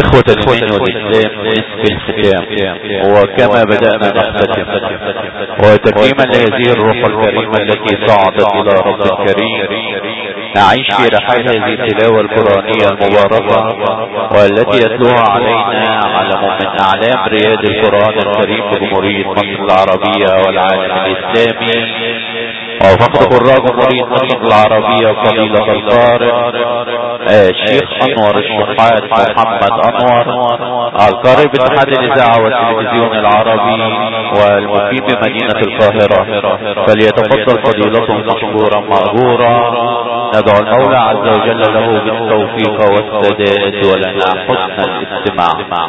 إخوة الإيمان والإسلام، نصف الختام، وكما بدأنا نختتم، وتكريما لهذه الروح الكريمة التي صعدت إلى رب الكريم، نعيش في رحاب هذه التلاوة القرآنية المباركة، والتي يتلوها علينا علم من أعلام رياد القرآن الكريم في جمهورية مصر العربية والعالم الإسلامي، وفقد قراء جمهورية مصر العربية فضيلة القارئ الشيخ أنور الشحات محمد أنور، القارئ باتحاد الإذاعة والتلفزيون العربي والمقيم بمدينة القاهرة، فليتفضل فضيلته مشكورا مأجورا. ندعو المولى عز وجل له بالتوفيق والسداد ولنا حسن الاستماع.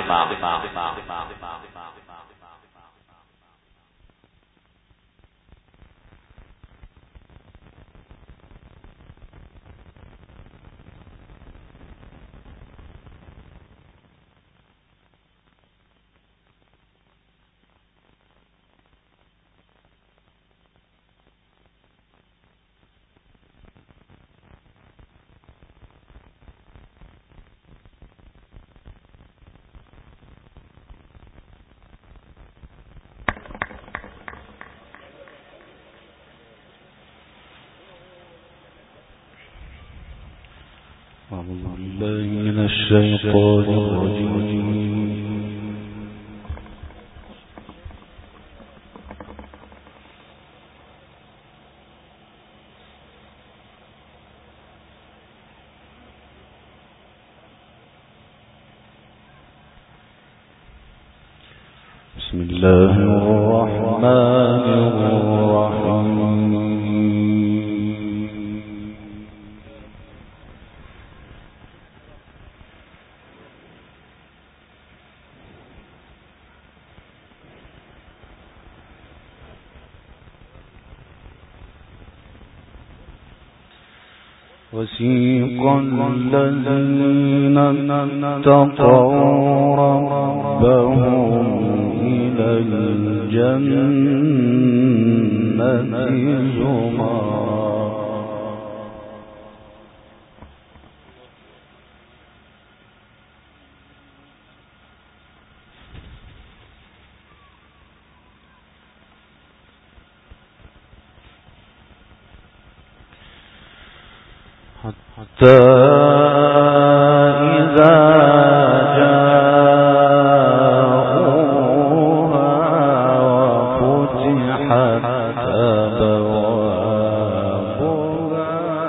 من الشيطان الرجيم. بسم الله الرحمن الرحيم. وسيق الذين اتقوا ربهم إلى الجنة زمرا حتى إذا جاءوها وفتحت أبوابها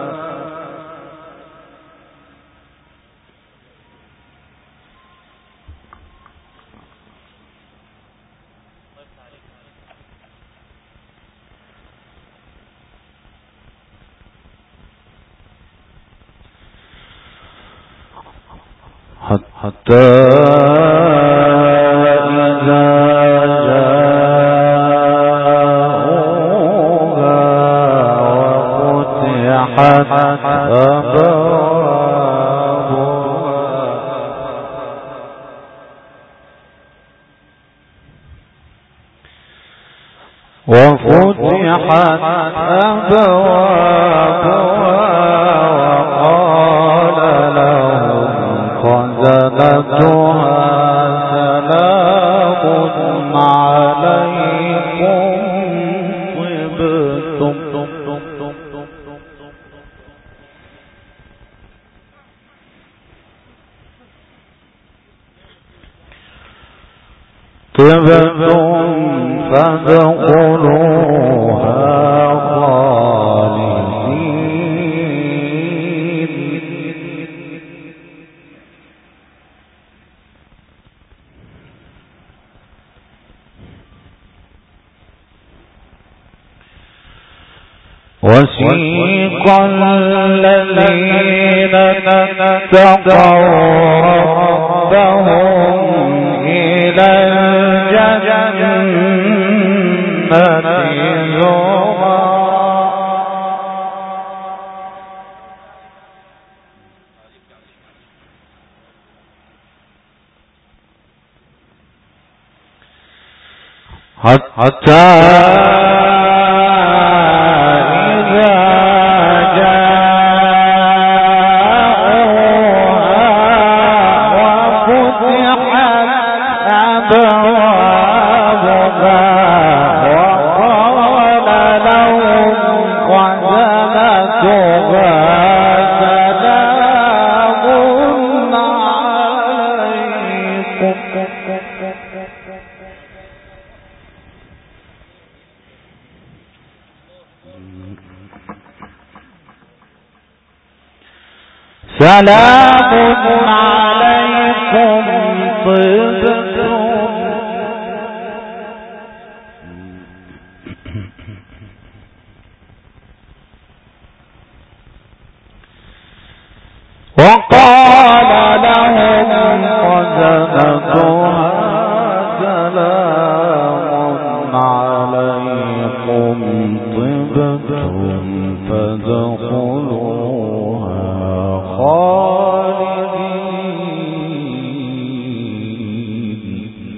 حتى إذا جاءوها وفتحت أبوابها وقال لهم خزنتها سلام عليكم طبتم فادخلوها خالدين. وسيق الذين اتقوا ربهم إلى الجنة زمرا حتى إذا جاءوها سلام عليكم طبتم. وقال لهم خزنتها سلام عليكم طبتم فادخلوها خالدين.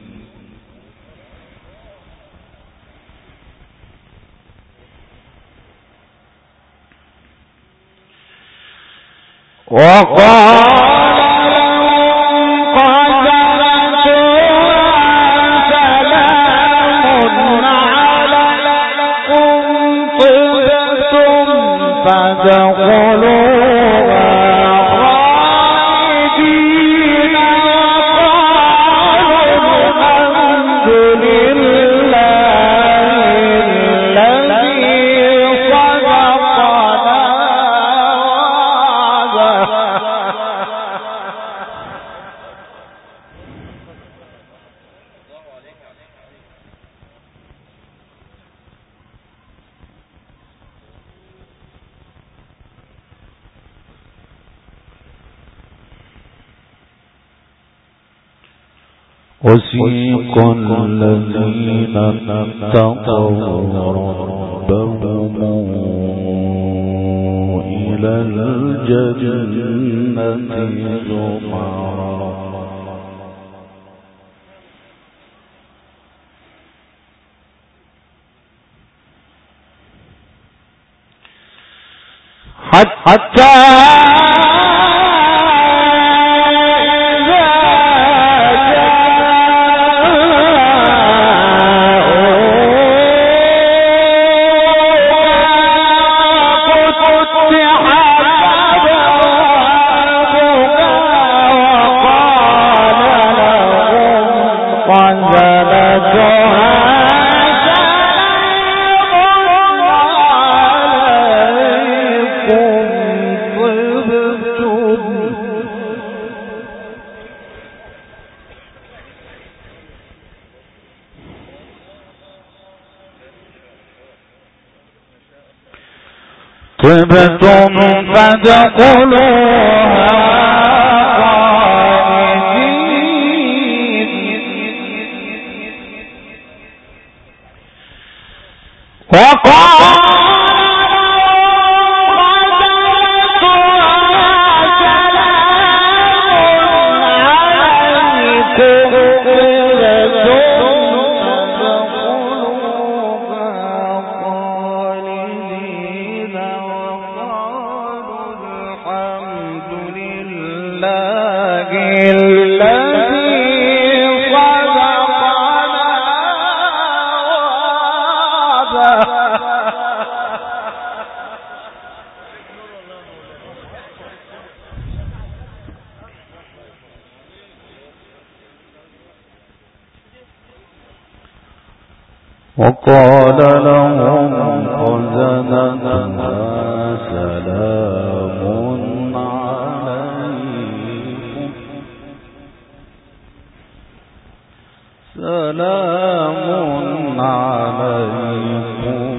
وقال وسيق الذين اتقوا ربهم إلى الجنة زمرا حتى طبتم فادخلوها خالدين. وقال وقال لهم خزنتها سلام عليكم سلام عليكم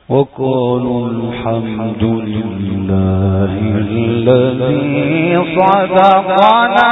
وقالوا الحمد لله الذي صدقنا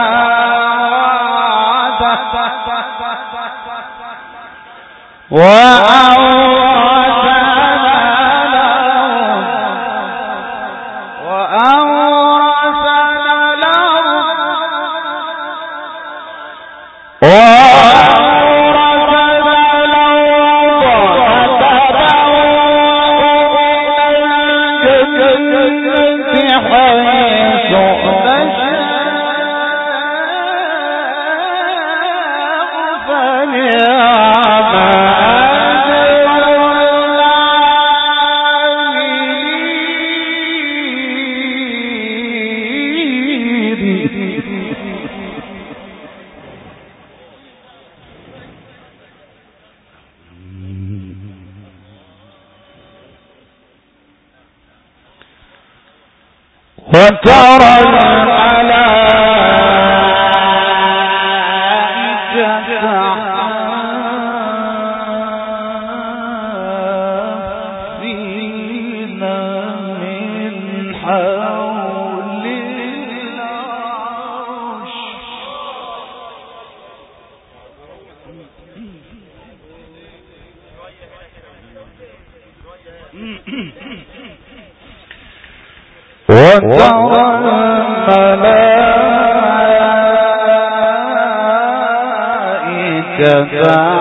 وترى الملائكة حافين من حول العرش وترى الملائكة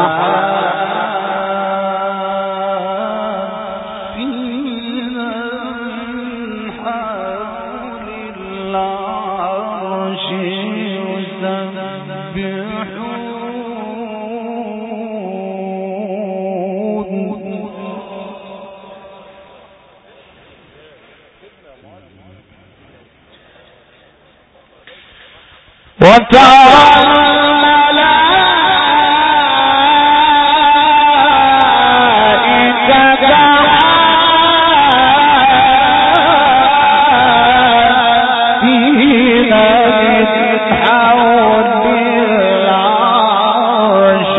حافين من حول العرش وترى الملائكة حافين من حول العرش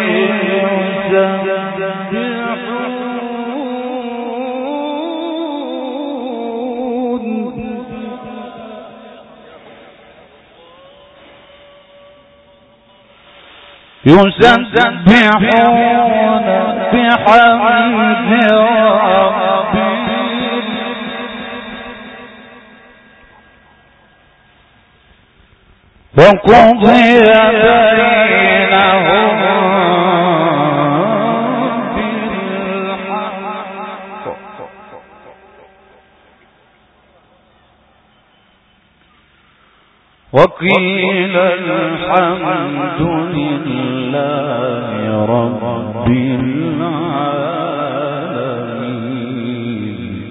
يسبحون بحمد ربهم وقضي بينهم بالحق وقيل الحمد لله رب العالمين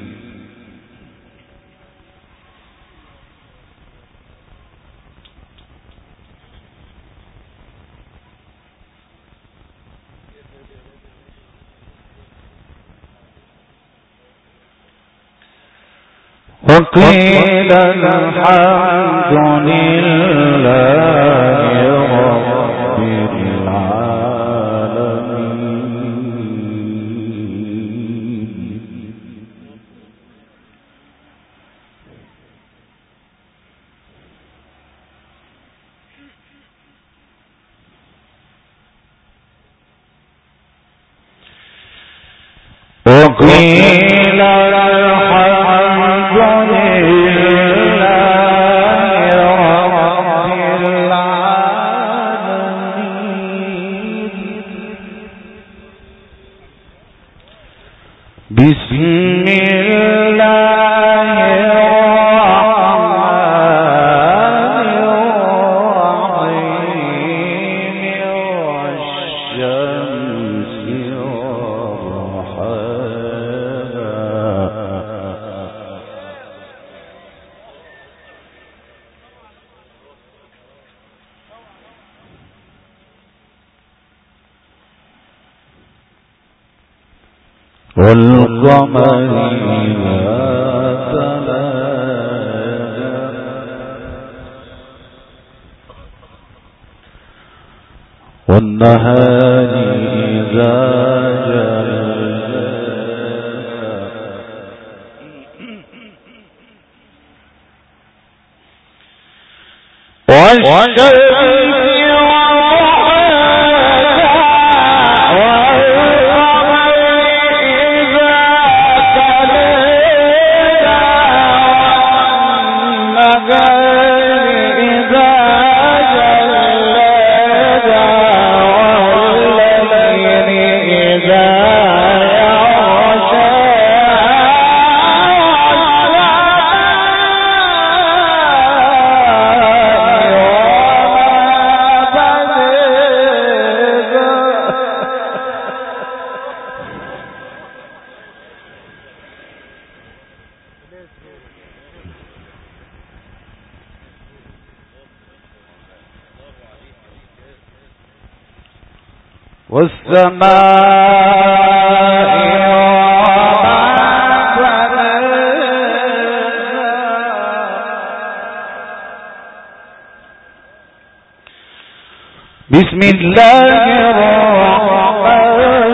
وقيل الحمد لله رب العالمين وقيل الحمد لله رب العالمين بسم الله الرحمن الرحيم والشمس والقمر إذا تلاها والنهار إذا جلاها بسم الله الرحمن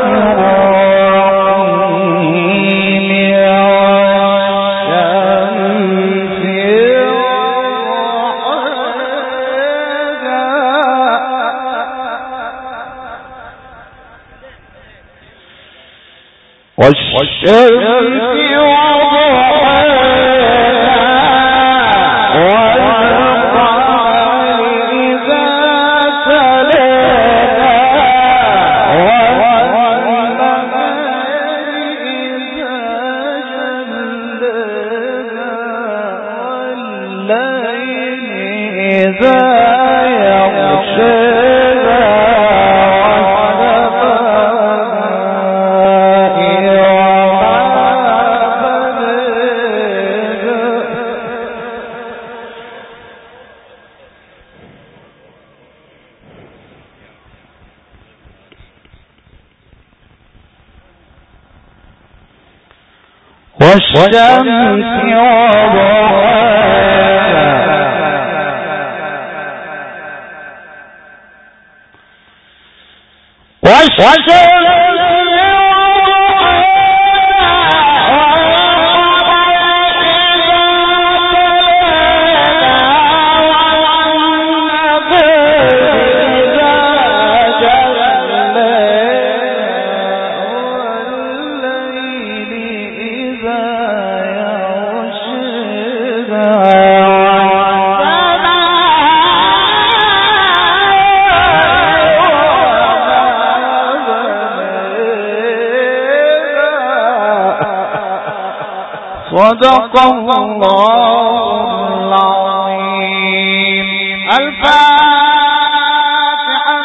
والشمس صدق الله العظيم. الفاتحة.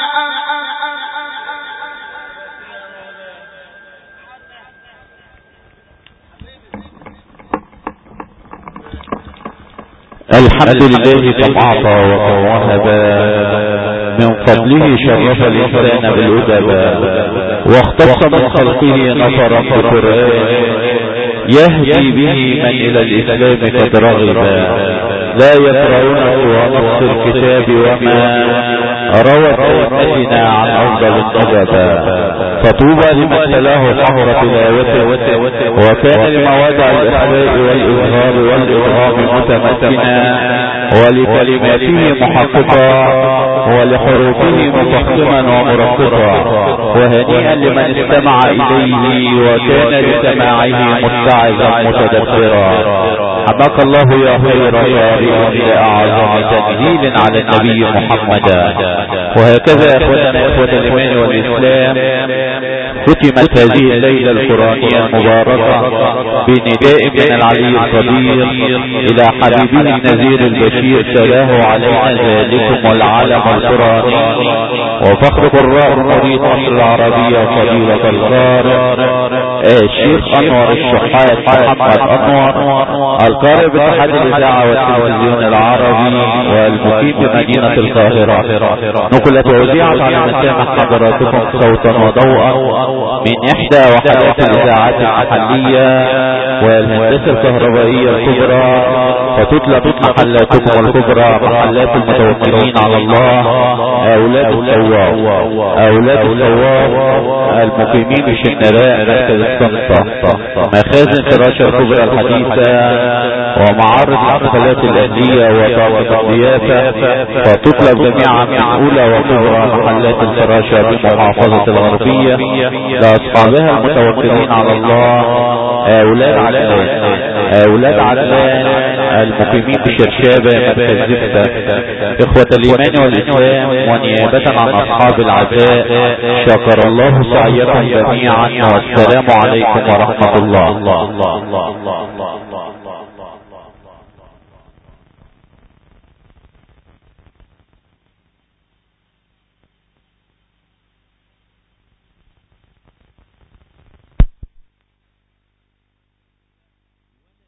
الحمد لله كم أعطى وكم وهب، من فضله شرف الإنسان بالأدب، واختص من خلقه نفرا بقرآن يهدي به من إلى الإسلام قد رغبا، لا يقرؤون سوى نص الكتاب وما روت أئمتنا عن أفضل النجبا، فطوبى لمن تلاه حمر تلاوته، وكان لمواضع الإخلاء والإظهار والإضغام متمكنا، ولكلماته محققا، ولحروفه مفخما ومرققا، وهنيئا لمن استمع إليه وكان لسماعه متعظا متدبرا. حماك الله يا خير شارع لأعظم تجهيل على النبي محمدا. وهكذا اخوتنا اخوة الايمان والاسلام، ختمت هذه الليلة القرآنية المباركة بنداء من العلي القدير الى حبيبه نذير البشير سلاه علينا ذلكم والعالم القرآني وفخر قراء مريد مصر العربية فضيلة القارئ الشيخ انور الشحات محمد انور، القارئ باتحاد الاذاعة والتلفزيون العربي والمقيم بمدينة القاهرة. نقلت ووزيعت على مسامع حضراتكم صوتا وضوءا من احدى وحدات الاذاعات المحلية والهندسة الكهربائية الكبرى، فتطلب محلاتكم الكبرى محلات المتوكلين على الله، اولاد الثواب المقيمين بشنراء مركز الصمتة، مخازن فراشة الكبرى الحديثة، ومعارض الحفلات الأهلية وطاقة الضيافة، وتطلب جميعا من أولى وكبرى محلات الفراشة بمحافظة الغربية لأصحابها المتوكلين على الله، أولاد عدلان المقيمين بشرشابة مركز زفتة، إخوة الإيمان والإسلام، ونيابة عن أصحاب العزاء، شكر الله سعيكم جميعا، والسلام عليكم ورحمة الله.